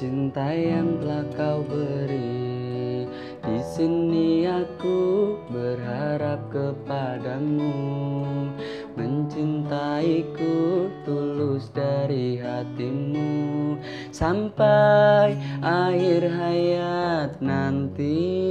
cinta yang telah kau beri. Di sini aku berharap kepadamu, mencintaiku tulus dari hatimu sampai akhir hayat nanti.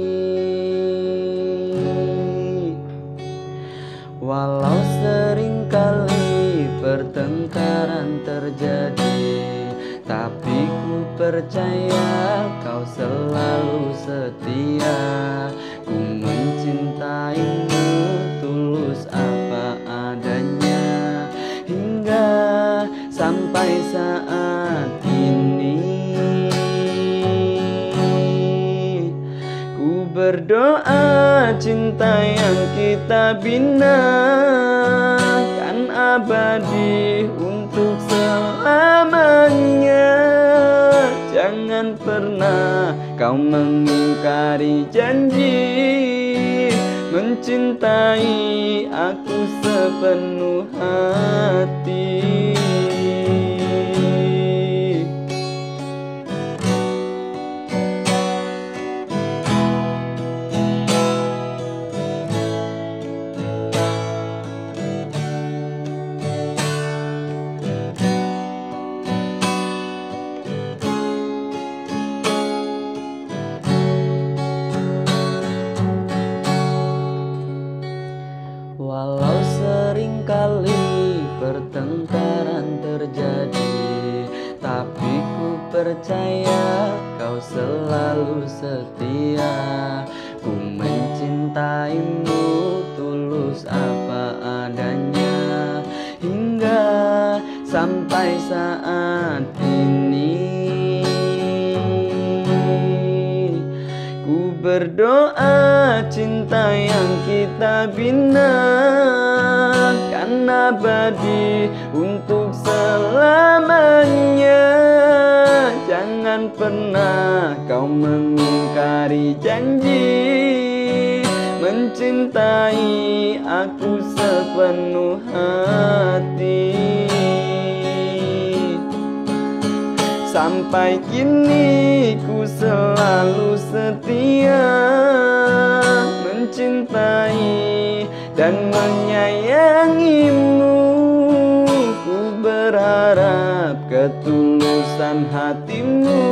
Walau seringkali pertengkaran terjadi, tapi ku percaya kau selalu setia. Ku mencintaimu tulus apa adanya hingga sampai saat ini. Ku berdoa cinta yang kita bina kan abadi untuk selamanya. Jangan pernah kau mengingkari janji, mencintai aku sepenuh hati. Walau seringkali pertengkaran terjadi, tapi ku percaya kau selalu setia. Ku mencintaimu tulus apa adanya hingga sampai saat ini. Ku berdoa cinta yang kita bina kan abadi untuk selamanya. Jangan pernah kau mengingkari janji, mencintai aku sepenuh hati. Sampai kini ku selalu setia, mencintai dan menyayangimu. Ku berharap ketulusan hatimu,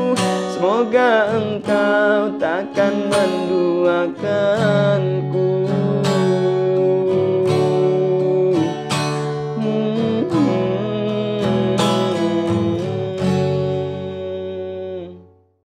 semoga engkau takkan menduakanku.